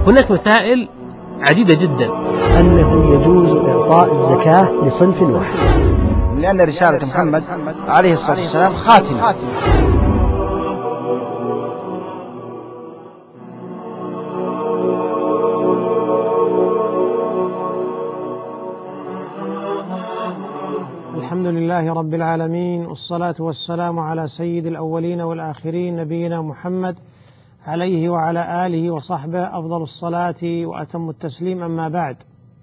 هناك مسائل عديدة جدا. أنه يجوز إعطاء الزكاة لصنف واحد، لأن رسالة محمد عليه الصلاة والسلام خاتمة. الحمد لله رب العالمين، والصلاة والسلام على سيد الأولين والآخرين نبينا محمد عليه وعلى آله وصحبه أفضل الصلاة وأتم التسليم. أما بعد،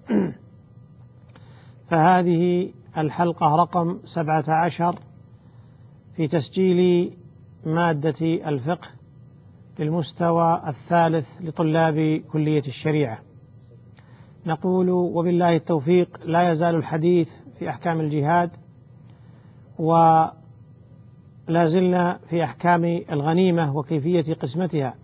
فهذه الحلقة رقم 17 في تسجيل مادة الفقه للمستوى الثالث لطلاب كلية الشريعة. نقول وبالله التوفيق لا يزال الحديث في أحكام الجهاد، ولا زلنا في أحكام الغنيمة وكيفية قسمتها.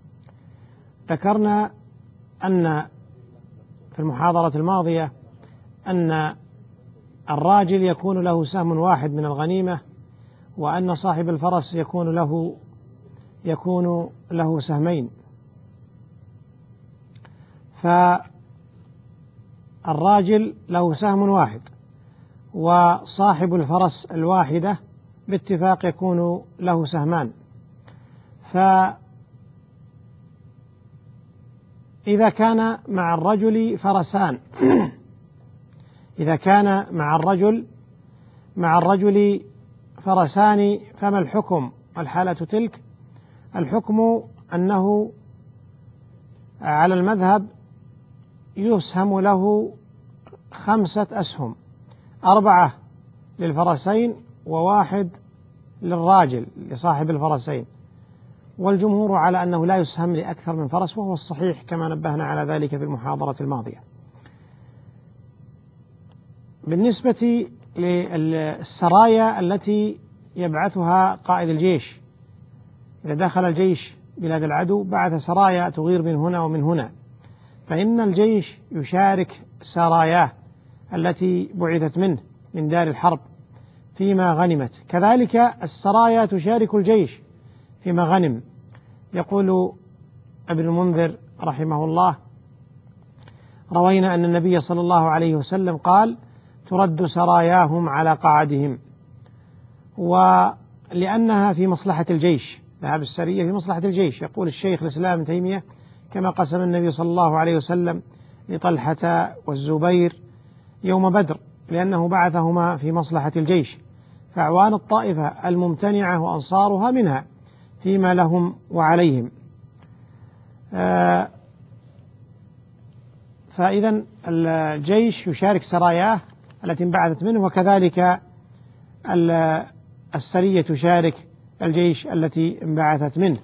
ذكرنا أن في المحاضرة الماضية أن الراجل يكون له سهم واحد من الغنيمة، وأن صاحب الفرس يكون له سهمين. فالراجل له سهم واحد، وصاحب الفرس الواحدة باتفاق يكون له سهمان. فإذا كان مع الرجل فرسان إذا كان مع الرجل فرسان فما الحكم؟ الحالة تلك الحكم أنه على المذهب يسهم له 5 أسهم، 4 للفرسين و1 للراجل لصاحب الفرسين. والجمهور على أنه لا يسهم لأكثر من فرس، وهو الصحيح كما نبهنا على ذلك في المحاضرة الماضية. بالنسبة للسرايا التي يبعثها قائد الجيش، إذا دخل الجيش بلاد العدو بعث سرايا تغير من هنا ومن هنا، فإن الجيش يشارك سراياه التي بعثت منه من دار الحرب فيما غنمت. كذلك السرايا تشارك الجيش فيما غنم. يقول ابن المنذر رحمه الله: روينا أن النبي صلى الله عليه وسلم قال: ترد سراياهم على قعدهم. ولأنها في مصلحة الجيش، ذهاب السرية في مصلحة الجيش. يقول الشيخ الإسلام ابن تيمية: كما قسم النبي صلى الله عليه وسلم لطلحة والزبير يوم بدر، لأنه بعثهما في مصلحة الجيش، فأعوان الطائفة الممتنعة وأنصارها منها فيما لهم وعليهم. فإذا الجيش يشارك سراياه التي انبعثت منه، وكذلك السرية تشارك الجيش التي انبعثت منه.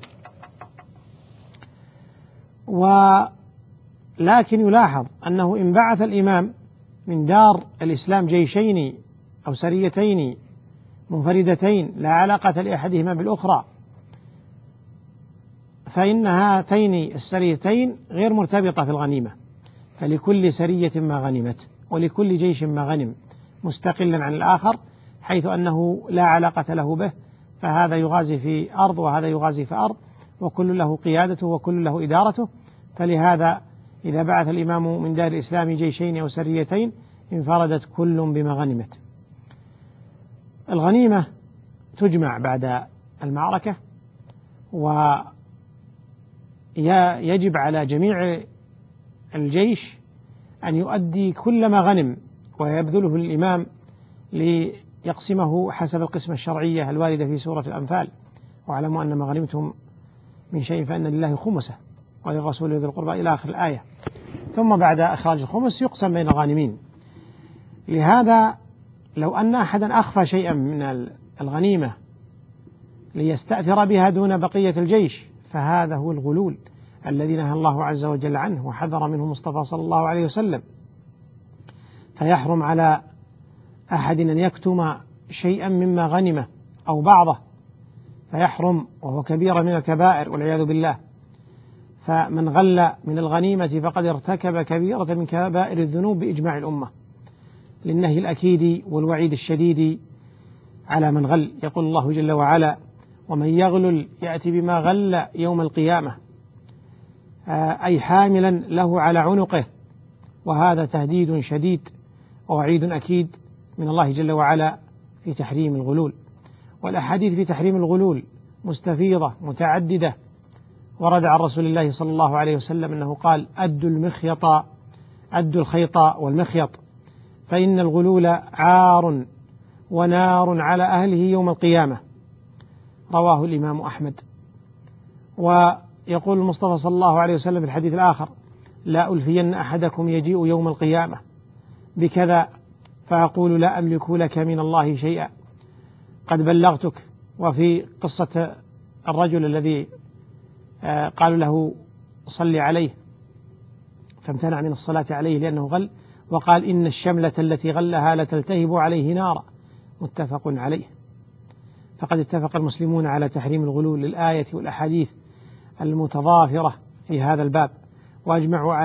ولكن يلاحظ أنه إن بعث الإمام من دار الإسلام جيشين أو سريتين منفردتين لا علاقة لأحدهما بالأخرى، فإن هاتين السريتين غير مرتبطة في الغنيمة، فلكل سرية ما غنمت ولكل جيش ما غنم مستقلا عن الآخر، حيث أنه لا علاقة له به، فهذا يغازي في أرض وهذا يغازي في أرض، وكل له قيادته وكل له إدارته. فلهذا إذا بعث الإمام من دار الإسلام جيشين أو سريتين انفردت كل بما غنمت. الغنيمة تجمع بعد المعركة، ويجب على جميع الجيش أن يؤدي كل ما غنم ويبذله الإمام ليقسمه حسب القسمة الشرعية الواردة في سورة الأنفال: واعلموا أن ما غنمتم من شيء فإن لله خمسه وللرسول وذي القربى إلى آخر الآية. ثم بعد إخراج الخمس يقسم بين الغانمين. لهذا لو أن أحدا أخفى شيئا من الغنيمة ليستأثر بها دون بقية الجيش، فهذا هو الغلول الذي نهى الله عز وجل عنه وحذر منه مصطفى صلى الله عليه وسلم. فيحرم على أحد أن يكتم شيئا مما غنمه أو بعضه، فيحرم، وهو كبيرة من الكبائر والعياذ بالله. فمن غل من الغنيمة فقد ارتكب كبيرة من كبائر الذنوب بإجماع الأمة، للنهي الأكيد والوعيد الشديد على من غل. يقول الله جل وعلا: ومن يغلل يأتي بما غل يوم القيامة. أي حاملا له على عنقه، وهذا تهديد شديد ووعيد أكيد من الله جل وعلا في تحريم الغلول. والأحاديث في تحريم الغلول مستفيضة متعددة. ورد عن رسول الله صلى الله عليه وسلم أنه قال: أدوا الخيط والمخيط، فإن الغلول عار ونار على أهله يوم القيامة. رواه الإمام أحمد. ويقول المصطفى صلى الله عليه وسلم في الحديث الآخر: لا ألفين أحدكم يجيء يوم القيامة بكذا فأقول لا أملك لك من الله شيئا قد بلغتك. وفي قصة الرجل الذي قالوا له صل عليه فامتنع من الصلاة عليه لأنه غل، وقال: إن الشملة التي غلها لتلتهب عليه نارا، متفق عليه. فقد اتفق المسلمون على تحريم الغلول للآية والأحاديث المتضافرة في هذا الباب، وأجمعوا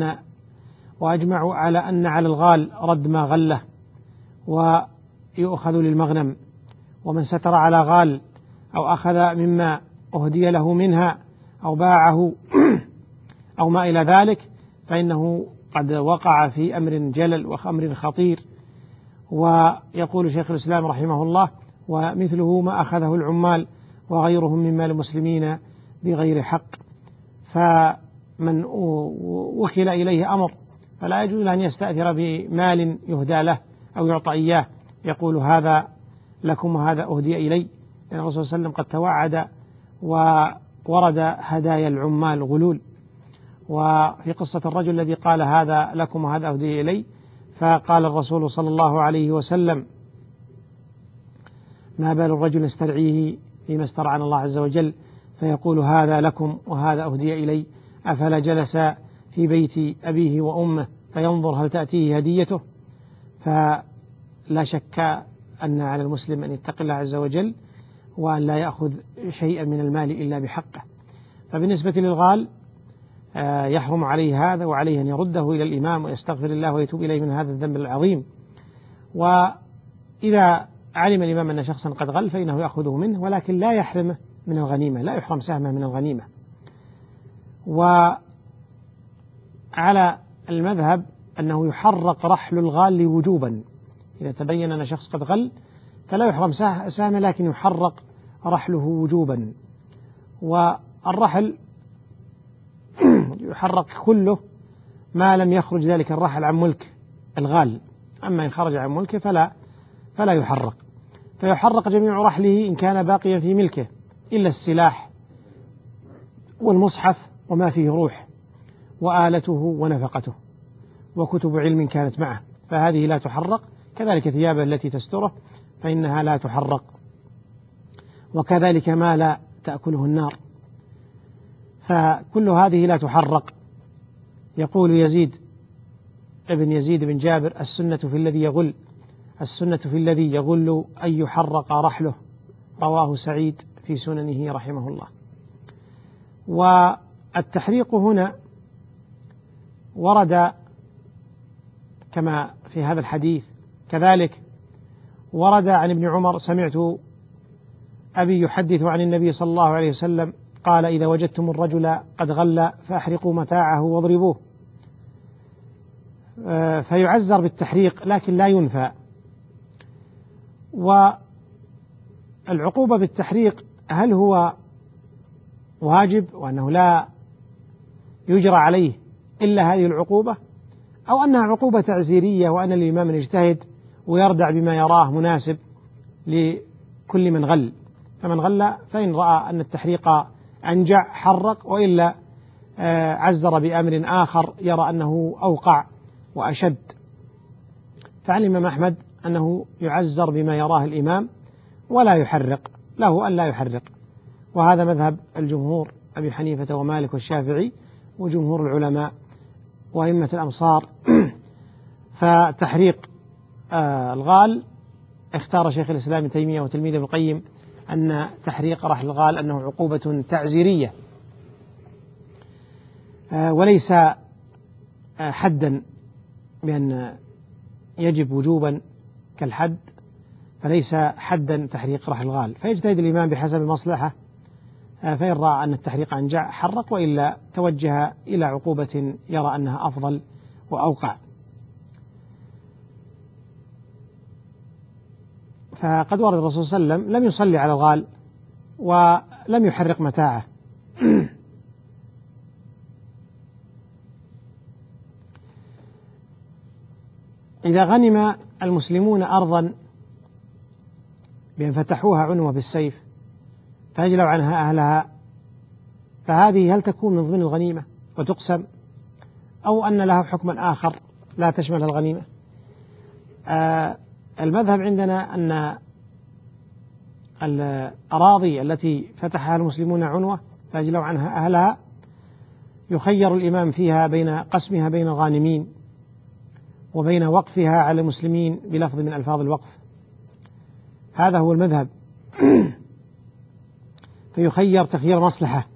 على أن على الغال رد ما غله ويؤخذ للمغنم، ومن ستر على غال أو أخذ مما أهدي له منها أو باعه أو ما إلى ذلك فإنه قد وقع في أمر جلل وأمر خطير. ويقول شيخ الإسلام رحمه الله: ومثله ما أخذه العمال وغيرهم من مال المسلمين بغير حق، فمن وكل إليه أمر فلا يجوز له أن يستأثر بمال يهدى له أو يعطى إياه يقول هذا لكم وهذا أهدي إلي، لأن الرسول صلى الله عليه وسلم قد توعد وورد هدايا العمال غلول. وفي قصة الرجل الذي قال هذا لكم وهذا أهدي إلي، فقال الرسول صلى الله عليه وسلم: ما بال الرجل يسترعيه فيما استرعنا الله عز وجل فيقول هذا لكم وهذا أهدي إلي، أفلا جلس في بيت أبيه وأمه فينظر هل تأتيه هديته. فلا شك أن على المسلم أن يتقي الله عز وجل وأن لا يأخذ شيئا من المال إلا بحقه. فبالنسبة للغال يحرم عليه هذا، وعليه أن يرده إلى الإمام ويستغفر الله ويتوب إليه من هذا الذنب العظيم. وإذا علم الإمام أن شخصا قد غل فإنه يأخذه منه، ولكن لا يحرمه من الغنيمة، لا يحرم سهمه من الغنيمة. وعلى المذهب أنه يحرق رحل الغال وجوبا، إذا تبين أن شخص قد غل فلا يحرم سهمه لكن يحرق رحله وجوبا. والرحل يحرق كله ما لم يخرج ذلك الرحل عن ملك الغال، أما إن خرج عن ملكه فلا يحرق. فيحرق جميع رحله إن كان باقيا في ملكه إلا السلاح والمصحف وما فيه روح وآلته ونفقته وكتب علم كانت معه، فهذه لا تحرق. كذلك ثيابه التي تستره فإنها لا تحرق، وكذلك ما لا تأكله النار، فكل هذه لا تحرق. يقول يزيد بن جابر: السنة في الذي يغل أن يحرق رحله. رواه سعيد في سننه رحمه الله. والتحريق هنا ورد كما في هذا الحديث، كذلك ورد عن ابن عمر: سمعت أبي يحدث عن النبي صلى الله عليه وسلم قال: إذا وجدتم الرجل قد غل فأحرقوا متاعه واضربوه. فيعزر بالتحريق لكن لا ينفى. والعقوبة بالتحريق هل هو واجب وأنه لا يجرى عليه إلا هذه العقوبة، أو أنها عقوبة تعزيرية وأن الإمام يجتهد ويردع بما يراه مناسب لكل من غل؟ فمن غل فإن رأى أن التحريق أنجع حرق، وإلا عزر بأمر آخر يرى أنه أوقع وأشد. فعن الإمام أحمد أنه يعزر بما يراه الإمام ولا يحرق، له أن لا يحرق. وهذا مذهب الجمهور أبي حنيفة ومالك والشافعي وجمهور العلماء وأئمة الأمصار. فتحريق الغال اختار شيخ الإسلام ابن تيمية وتلميذ ابن القيم أن تحريق رحل الغال أنه عقوبة تعزيرية وليس حدا بأن يجب وجوبا كالحد، فليس حدا تحريق رحل الغال. فيجتهد الإمام بحسب المصلحة فإن رأى أن التحريق أنجع حرق، وإلا توجه إلى عقوبة يرى أنها أفضل وأوقع. فقد ورد الرسول صلى الله عليه وسلم لم يصلي على الغال ولم يحرق متاعه. إذا غنم المسلمون أرضا بأن فتحوها عنوة بالسيف فأجلوا عنها أهلها، فهذه هل تكون من ضمن الغنيمة وتقسم، أو أن لها حكما آخر لا تشمل الغنيمة؟ المذهب عندنا أن الأراضي التي فتحها المسلمون عنوة فأجلوا عنها أهلها يخير الإمام فيها بين قسمها بين الغانمين وبين وقفها على المسلمين بلفظ من ألفاظ الوقف. هذا هو المذهب. فيخير تخيير مصلحة.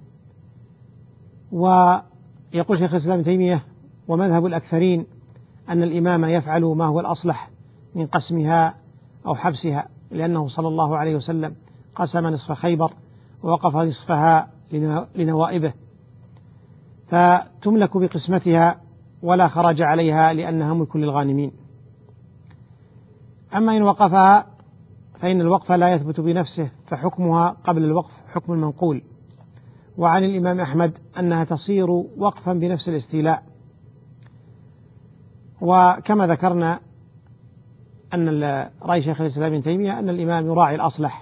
ويقول شيخ الإسلام ابن تيمية: ومذهب الأكثرين أن الإمام يفعل ما هو الأصلح من قسمها أو حبسها، لأنه صلى الله عليه وسلم قسم نصف خيبر ووقف نصفها لنوائبه، فتملك بقسمتها ولا خرج عليها لأنها ملك للغانمين. أما إن وقفها فإن الوقف لا يثبت بنفسه، فحكمها قبل الوقف حكم المنقول. وعن الإمام أحمد أنها تصير وقفا بنفس الاستيلاء. وكما ذكرنا أن رأي شيخ الإسلام ابن تيمية أن الإمام يراعي الأصلح،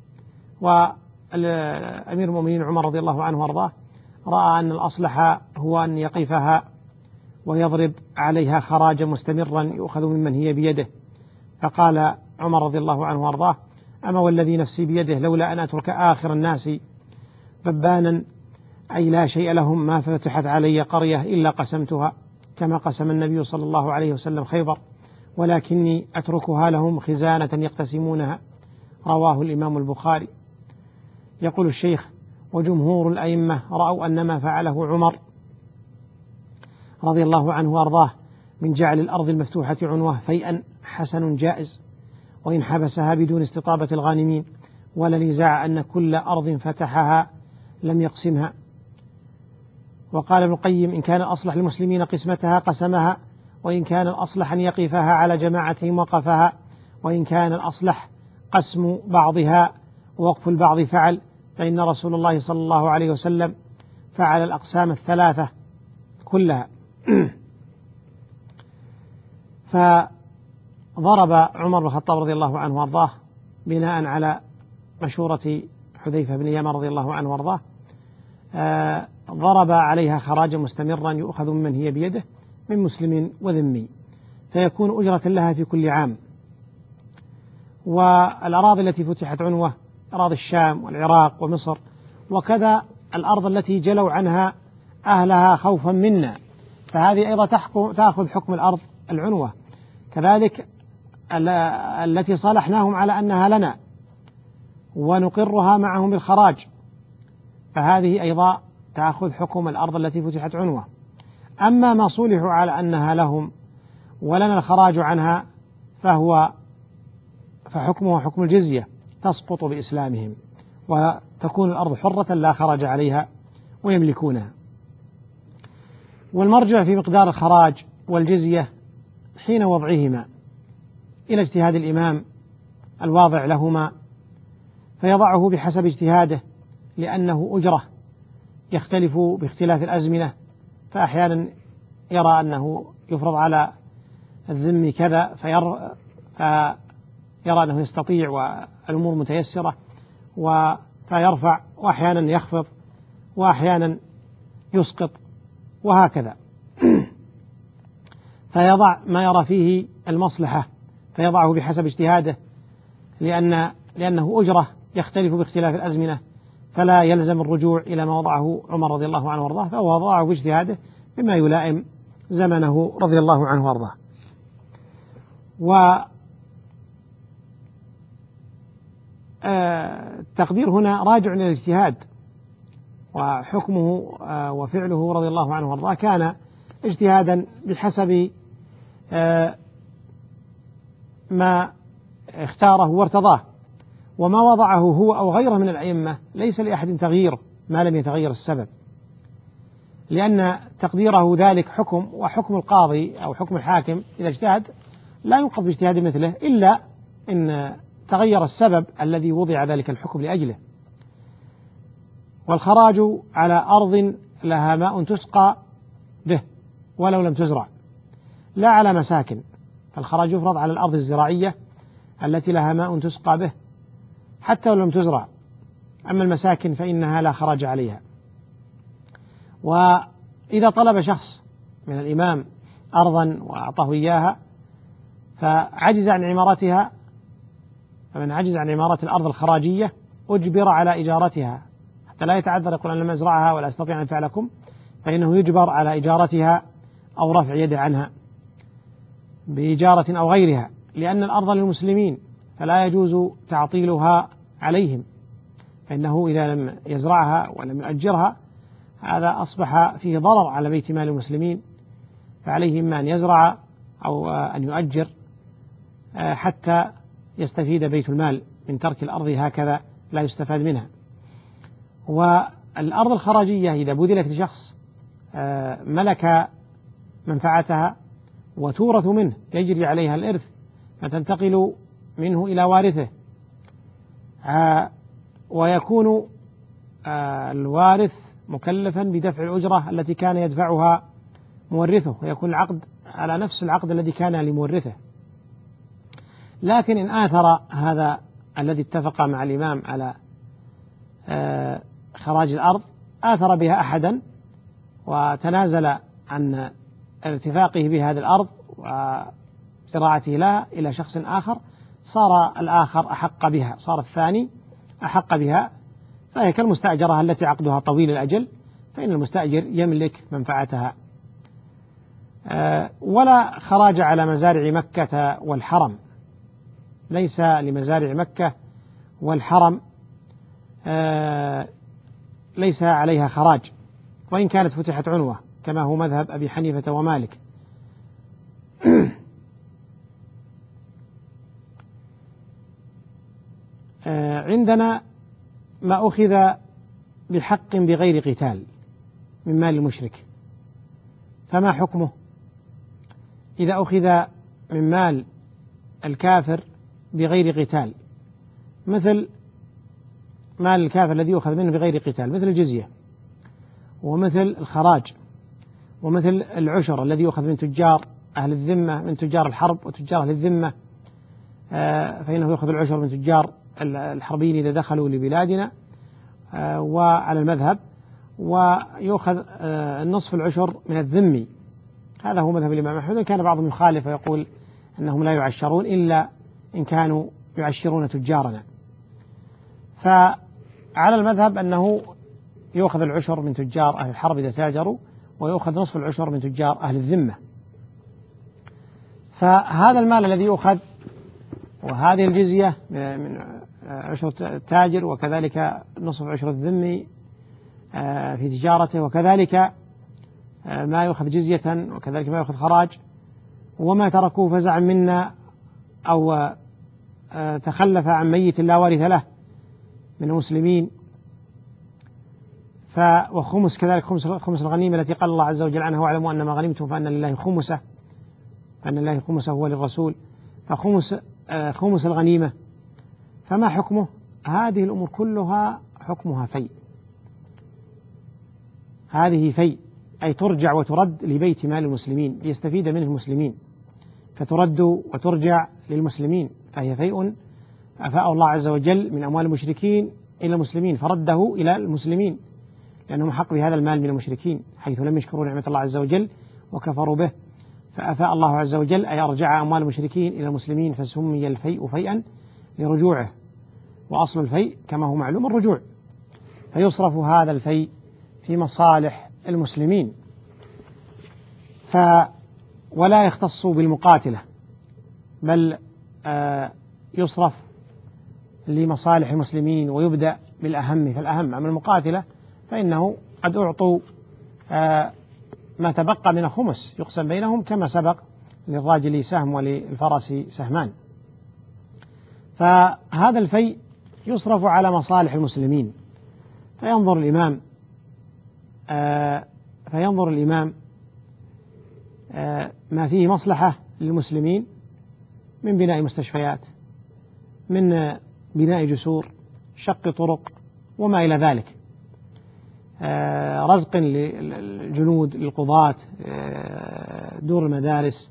والأمير المؤمنين عمر رضي الله عنه وارضاه رأى أن الأصلح هو أن يقفها ويضرب عليها خراجا مستمرا يؤخذ ممن هي بيده، فقال عمر رضي الله عنه وارضاه: أما والذي نفسي بيده لولا أن أترك آخر الناس ببانا أي لا شيء لهم ما فتحت علي قرية إلا قسمتها كما قسم النبي صلى الله عليه وسلم خيبر، ولكني أتركها لهم خزانة يقتسمونها. رواه الإمام البخاري. يقول الشيخ: وجمهور الأئمة رأوا أن ما فعله عمر رضي الله عنه وارضاه من جعل الأرض المفتوحة عنوة فيئا حسن جائز، وإن حبسها بدون استطابة الغانمين، ولا نزاع أن كل أرض فتحها لم يقسمها. وقال ابن القيم: إن كان الأصلح للمسلمين قسمتها قسمها، وإن كان الأصلح أن يقفها على جماعتهم وقفها، وإن كان الأصلح قسم بعضها ووقف البعض فعل، فإن رسول الله صلى الله عليه وسلم فعل الأقسام الثلاثة كلها. فضرب عمر بن الخطاب رضي الله عنه وارضاه بناء على مشورة حذيفة بن يمان رضي الله عنه وارضاه ضرب عليها خراجا مستمرا يؤخذ ممن هي بيده من مسلم وذمي، فيكون أجرة لها في كل عام. والأراضي التي فتحت عنوة أراضي الشام والعراق ومصر، وكذا الأرض التي جلوا عنها أهلها خوفا منا، فهذه أيضا تأخذ حكم الأرض العنوة. كذلك التي صالحناهم على أنها لنا ونقرها معهم بالخراج، فهذه أيضا تأخذ حكم الأرض التي فتحت عنوة. أما ما صلحوا على أنها لهم ولنا الخراج عنها فحكمه حكم الجزية، تسقط بإسلامهم، وتكون الأرض حرة لا خرج عليها ويملكونها. والمرجع في مقدار الخراج والجزية حين وضعهما إلى اجتهاد الإمام الواضع لهما، فيضعه بحسب اجتهاده، لأنه أجرة يختلف باختلاف الأزمنة، فأحيانا يرى أنه يفرض على الذم كذا فيرى أنه يستطيع والأمور متيسرة فيرفع، وأحيانا يخفض، وأحيانا يسقط، وهكذا. فيضع ما يرى فيه المصلحة فيضعه بحسب اجتهاده، لأنه أجرة يختلف باختلاف الأزمنة، فلا يلزم الرجوع إلى ما وضعه عمر رضي الله عنه وارضاه، فهو وضعه باجتهاده بما يلائم زمنه رضي الله عنه وارضاه. والتقدير هنا راجع إلى الاجتهاد، وحكمه وفعله رضي الله عنه وارضاه كان اجتهادا بحسب ما اختاره وارتضاه، وما وضعه هو أو غيره من الأئمة ليس لأحد تغييره، ما لم يتغير السبب، لأن تقديره ذلك حكم، وحكم القاضي أو حكم الحاكم إذا اجتهد لا ينقض باجتهاد مثله إلا إن تغير السبب الذي وضع ذلك الحكم لأجله. والخراج على أرض لها ماء تسقى به ولو لم تزرع، لا على مساكن، فالخراج يفرض على الأرض الزراعية التي لها ماء تسقى به حتى ولو لم تزرع، أما المساكن فإنها لا خراج عليها. وإذا طلب شخص من الإمام أرضا وأعطاه إياها فعجز عن عمارتها، فمن عجز عن عمارة الأرض الخراجية أجبر على إجارتها حتى لا يتعذر يقول أنا لم أزرعها ولا أستطيع أن أفعلكم، فإنه يجبر على إجارتها أو رفع يده عنها بإجارة أو غيرها، لأن الأرض للمسلمين فلا يجوز تعطيلها عليهم، فإنه إذا لم يزرعها ولم يؤجرها هذا أصبح فيه ضرر على بيت مال المسلمين، فعليه إما أن يزرع أو أن يؤجر حتى يستفيد بيت المال من ترك الأرض هكذا لا يستفاد منها. والأرض الخراجية إذا بذلت لشخص ملك منفعتها وتورث منه يجري عليها الإرث فتنتقل منه إلى وارثه، ويكون الوارث مكلفا بدفع الأجرة التي كان يدفعها مورثه، ويكون العقد على نفس العقد الذي كان لمورثه. لكن إن آثر هذا الذي اتفق مع الإمام على خراج الأرض، آثر بها أحدا وتنازل عن اتفاقه بهذه الأرض وزراعته لها إلى شخص آخر، صار الآخر أحق بها، صار الثاني أحق بها، فهي كالمستأجرة التي عقدها طويل الأجل، فإن المستأجر يملك منفعتها. ولا خراج على مزارع مكة والحرم، ليس لمزارع مكة والحرم ليس عليها خراج وإن كانت فتحت عنوة كما هو مذهب أبي حنيفة ومالك. عندنا ما أخذ بحق بغير قتال من مال المشرك، فما حكمه؟ إذا أخذ من مال الكافر بغير قتال، مثل مال الكافر الذي يؤخذ منه بغير قتال، مثل الجزية ومثل الخراج ومثل العشر الذي يؤخذ من تجار أهل الذمة، من تجار الحرب وتجار أهل الذمة، فإنه يأخذ العشر من تجار الحربيين إذا دخلوا لبلادنا وعلى المذهب، ويأخذ النصف العشر من الذمي، هذا هو مذهب الإمام أحمد. كان بعضهم يخالف ويقول أنهم لا يعشرون إلا إن كانوا يعشرون تجارنا، فعلى المذهب أنه يأخذ العشر من تجار أهل الحرب إذا تاجروا، ويأخذ نصف العشر من تجار أهل الذمة. فهذا المال الذي يؤخذ وهذه الجزية من عشر التاجر، وكذلك نصف عشر الذمي في تجارته، وكذلك ما يؤخذ جزية، وكذلك ما يؤخذ خراج، وما تركوه فزعا منا أو تخلف عن ميت لا وارث له من المسلمين، وخمس كذلك خمس الغنيمة التي قال الله عز وجل عنها واعلموا أن ما غنمتم فأن لله خمسه، فأن الله خمسه هو للرسول، فخمس الغنيمة، فما حكمه؟ هذه الأمور كلها حكمها فيء، هذه فيء، أي ترجع وترد لبيت مال المسلمين ليستفيد منه المسلمين، فترد وترجع للمسلمين، فهي فيء أفاء الله عز وجل من أموال المشركين إلى المسلمين فرده إلى المسلمين، لأنهم حق بهذا المال من المشركين حيث لم يشكروا نعمة الله عز وجل وكفروا به، فأفاء الله عز وجل أي أرجع أموال المشركين إلى المسلمين، فسمي الفيء فيئا لرجوعه، وأصل الفيء كما هو معلوم الرجوع، فيصرف هذا الفيء في مصالح المسلمين، ولا يختص بالمقاتلة، بل يصرف لمصالح المسلمين ويبدأ بالأهم فالأهم. أما المقاتلة فإنه قد أعطوا ما تبقى من خمس يقسم بينهم كما سبق، للراجل سهم وللفرس سهمان، فهذا الفيء يصرف على مصالح المسلمين، فينظر الإمام ما فيه مصلحة للمسلمين من بناء مستشفيات، من بناء جسور، شق طرق وما إلى ذلك، رزق للجنود، للقضاة، دور المدارس،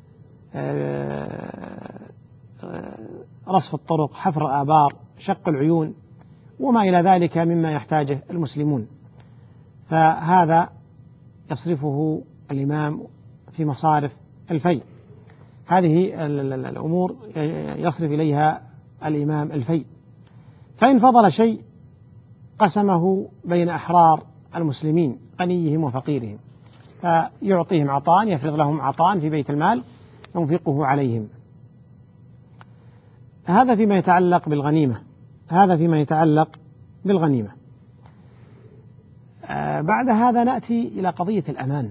رصف الطرق، حفر الآبار، شق العيون وما إلى ذلك مما يحتاجه المسلمون. فهذا يصرفه الإمام في مصارف الفيء. هذه الأمور يصرف إليها الإمام الفيء. فإن فضل شيء قسمه بين أحرار المسلمين غنيهم وفقيرهم، فيعطيهم عطاء، يفرض لهم عطاء في بيت المال ينفقه عليهم. هذا فيما يتعلق بالغنيمة. بعد هذا نأتي إلى قضية الأمان.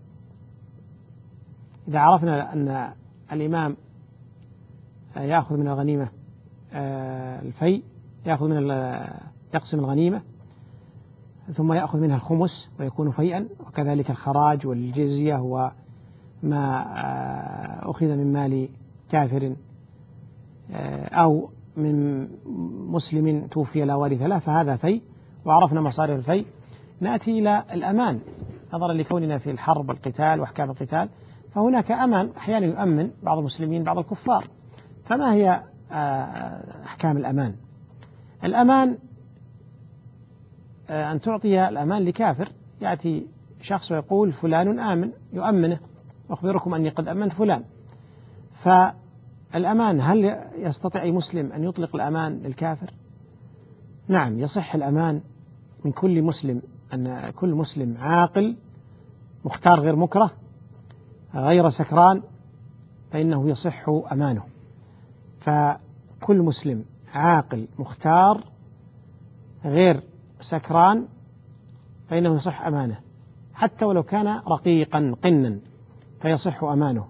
إذا عرفنا أن الإمام يأخذ من الغنيمة الفيء، يقسم الغنيمة ثم يأخذ منها الخمس ويكون فيئا، وكذلك الخراج والجزية وما أخذ من مال كافر أو من مسلم توفي لا وارث له، فهذا فيء. وعرفنا مصارف الفيء. نأتي إلى الأمان، نظرا لكوننا في الحرب والقتال وأحكام القتال، فهناك أمان، أحيانا يؤمن بعض المسلمين بعض الكفار. فما هي أحكام الأمان؟ الأمان أن تعطي الأمان لكافر، يأتي شخص ويقول فلان آمن، يؤمنه، أخبركم أني قد أمنت فلان. فالأمان، هل يستطيع أي مسلم أن يطلق الأمان للكافر؟ نعم، يصح الأمان من كل مسلم، أن كل مسلم عاقل مختار غير مكره غير سكران فإنه يصح أمانه. فكل مسلم عاقل مختار غير سكران فإنه يصح أمانه، حتى ولو كان رقيقا قنا فيصح أمانه.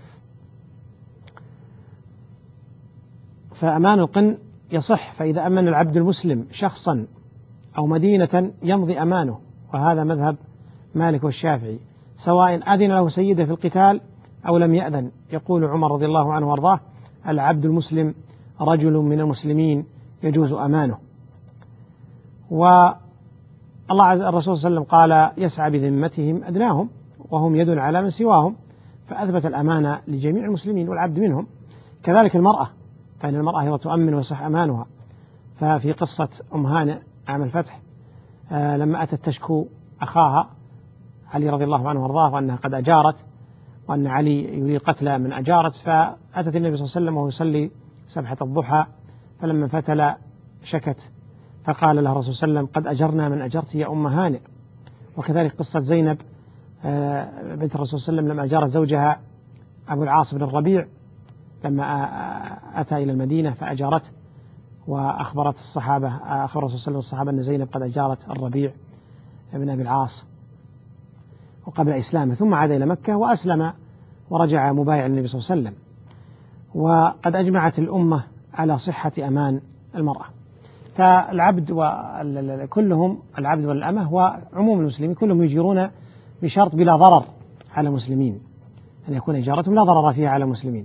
فأمان القن يصح، فإذا أمن العبد المسلم شخصا أو مدينة يمضي أمانه، وهذا مذهب مالك والشافعي، سواء أذن له سيده في القتال أو لم يأذن. يقول عمر رضي الله عنه وارضاه: العبد المسلم رجل من المسلمين يجوز أمانه. والله الرسول صلى الله عليه وسلم قال: يسعى بذمتهم أدناهم وهم يد على من سواهم، فأثبت الأمانة لجميع المسلمين والعبد منهم. كذلك المرأة، فإن المرأة هي تؤمن ويصح أمانها. ففي قصة أم هانئ عام الفتح لما أتت تشكو أخاها علي رضي الله عنه وارضاه وأنها قد أجارت، وأن علي يريد قتل من أجارت، فأتت النبي صلى الله عليه وسلم وهو يصلي سبحة الضحى، فلما فتل شكت، فقال له الرسول صلى الله عليه وسلم: قد أجرنا من أجرت يا أم هانئ. وكذلك قصة زينب بنت الرسول صلى الله عليه وسلم لما أجارت زوجها أبو العاص بن الربيع لما أتى إلى المدينة فأجارته، وأخبرت الصحابة أخبر الرسول صلى الله عليه وسلم الصحابة أن زينب قد أجارت الربيع بن أبي العاص وقبل إسلامه، ثم عاد إلى مكة وأسلم ورجع مبايع النبي صلى الله عليه وسلم. وقد أجمعت الأمة على صحة أمان المرأة. فالعبد كلهم، العبد والأمة وعموم المسلمين كلهم يجيرون بشرط بلا ضرر على المسلمين، أن يكون إجارتهم لا ضرر فيها على المسلمين.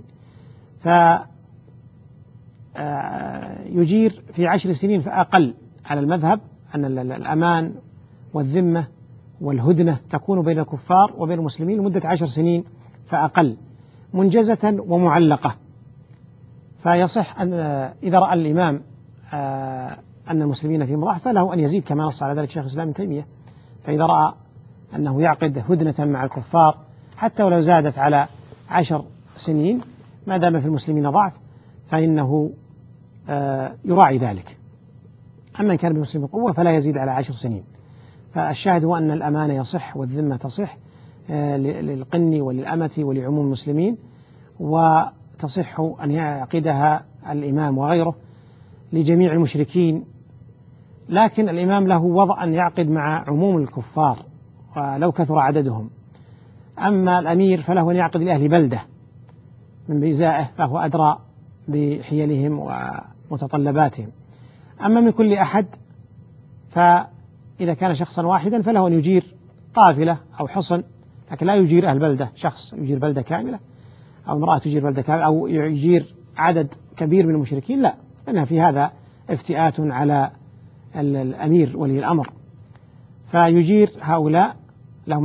يجير في 10 سنين فأقل على المذهب، أن الأمان والذمة والهدنة تكون بين الكفار وبين المسلمين لمدة 10 سنين فأقل، منجزة ومعلقة. فيصح أن إذا رأى الإمام أن المسلمين في مضاعف فله أن يزيد، كما نص على ذلك شيخ الإسلام ابن تيمية. فإذا رأى أنه يعقد هدنة مع الكفار حتى ولو زادت على 10 سنين ما دام في المسلمين ضعف فإنه يراعي ذلك. أما إن كان بالمسلمين قوة فلا يزيد على 10 سنين. فالشاهد هو أن الأمانة يصح والذمة تصح للقن وللأمة ولعموم المسلمين، وتصح أن يعقدها الإمام وغيره لجميع المشركين. لكن الإمام له وضع أن يعقد مع عموم الكفار ولو كثر عددهم. أما الأمير فله أن يعقد لأهل بلدة من بيزائه، فهو أدرى بحيلهم ومتطلباتهم. أما من كل أحد إذا كان شخصا واحدا فله أن يجير قافلة أو حصن، لكن لا يجير أهل بلدة، شخص يجير بلدة كاملة أو امرأة تجير بلدة كاملة أو يجير عدد كبير من المشركين، لا، لأنها في هذا افتئات على الأمير ولي الأمر. فيجير هؤلاء لهم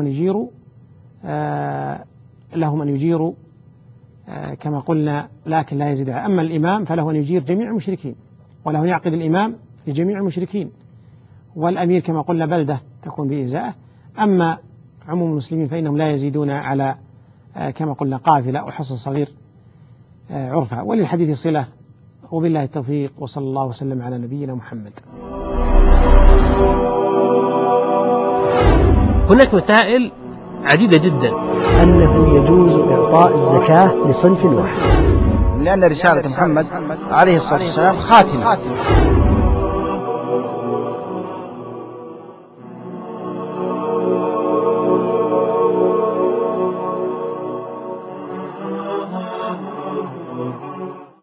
أن يجيروا كما قلنا، لكن لا يزيد. أما الإمام فله أن يجير جميع المشركين، وله أن يعقد الإمام لجميع المشركين، والأمير كما قلنا بلدة تكون بإزاءه. أما عموم المسلمين فإنهم لا يزيدون على كما قلنا قافلة أو حصن صغير عرفها. وللحديث صلة، وبالله التوفيق، وصلى الله وسلم على نبينا محمد. هناك مسائل عديدة جدا. أنه يجوز إعطاء الزكاة لصنف واحد، لأن رسالة محمد عليه الصلاة والسلام خاتمة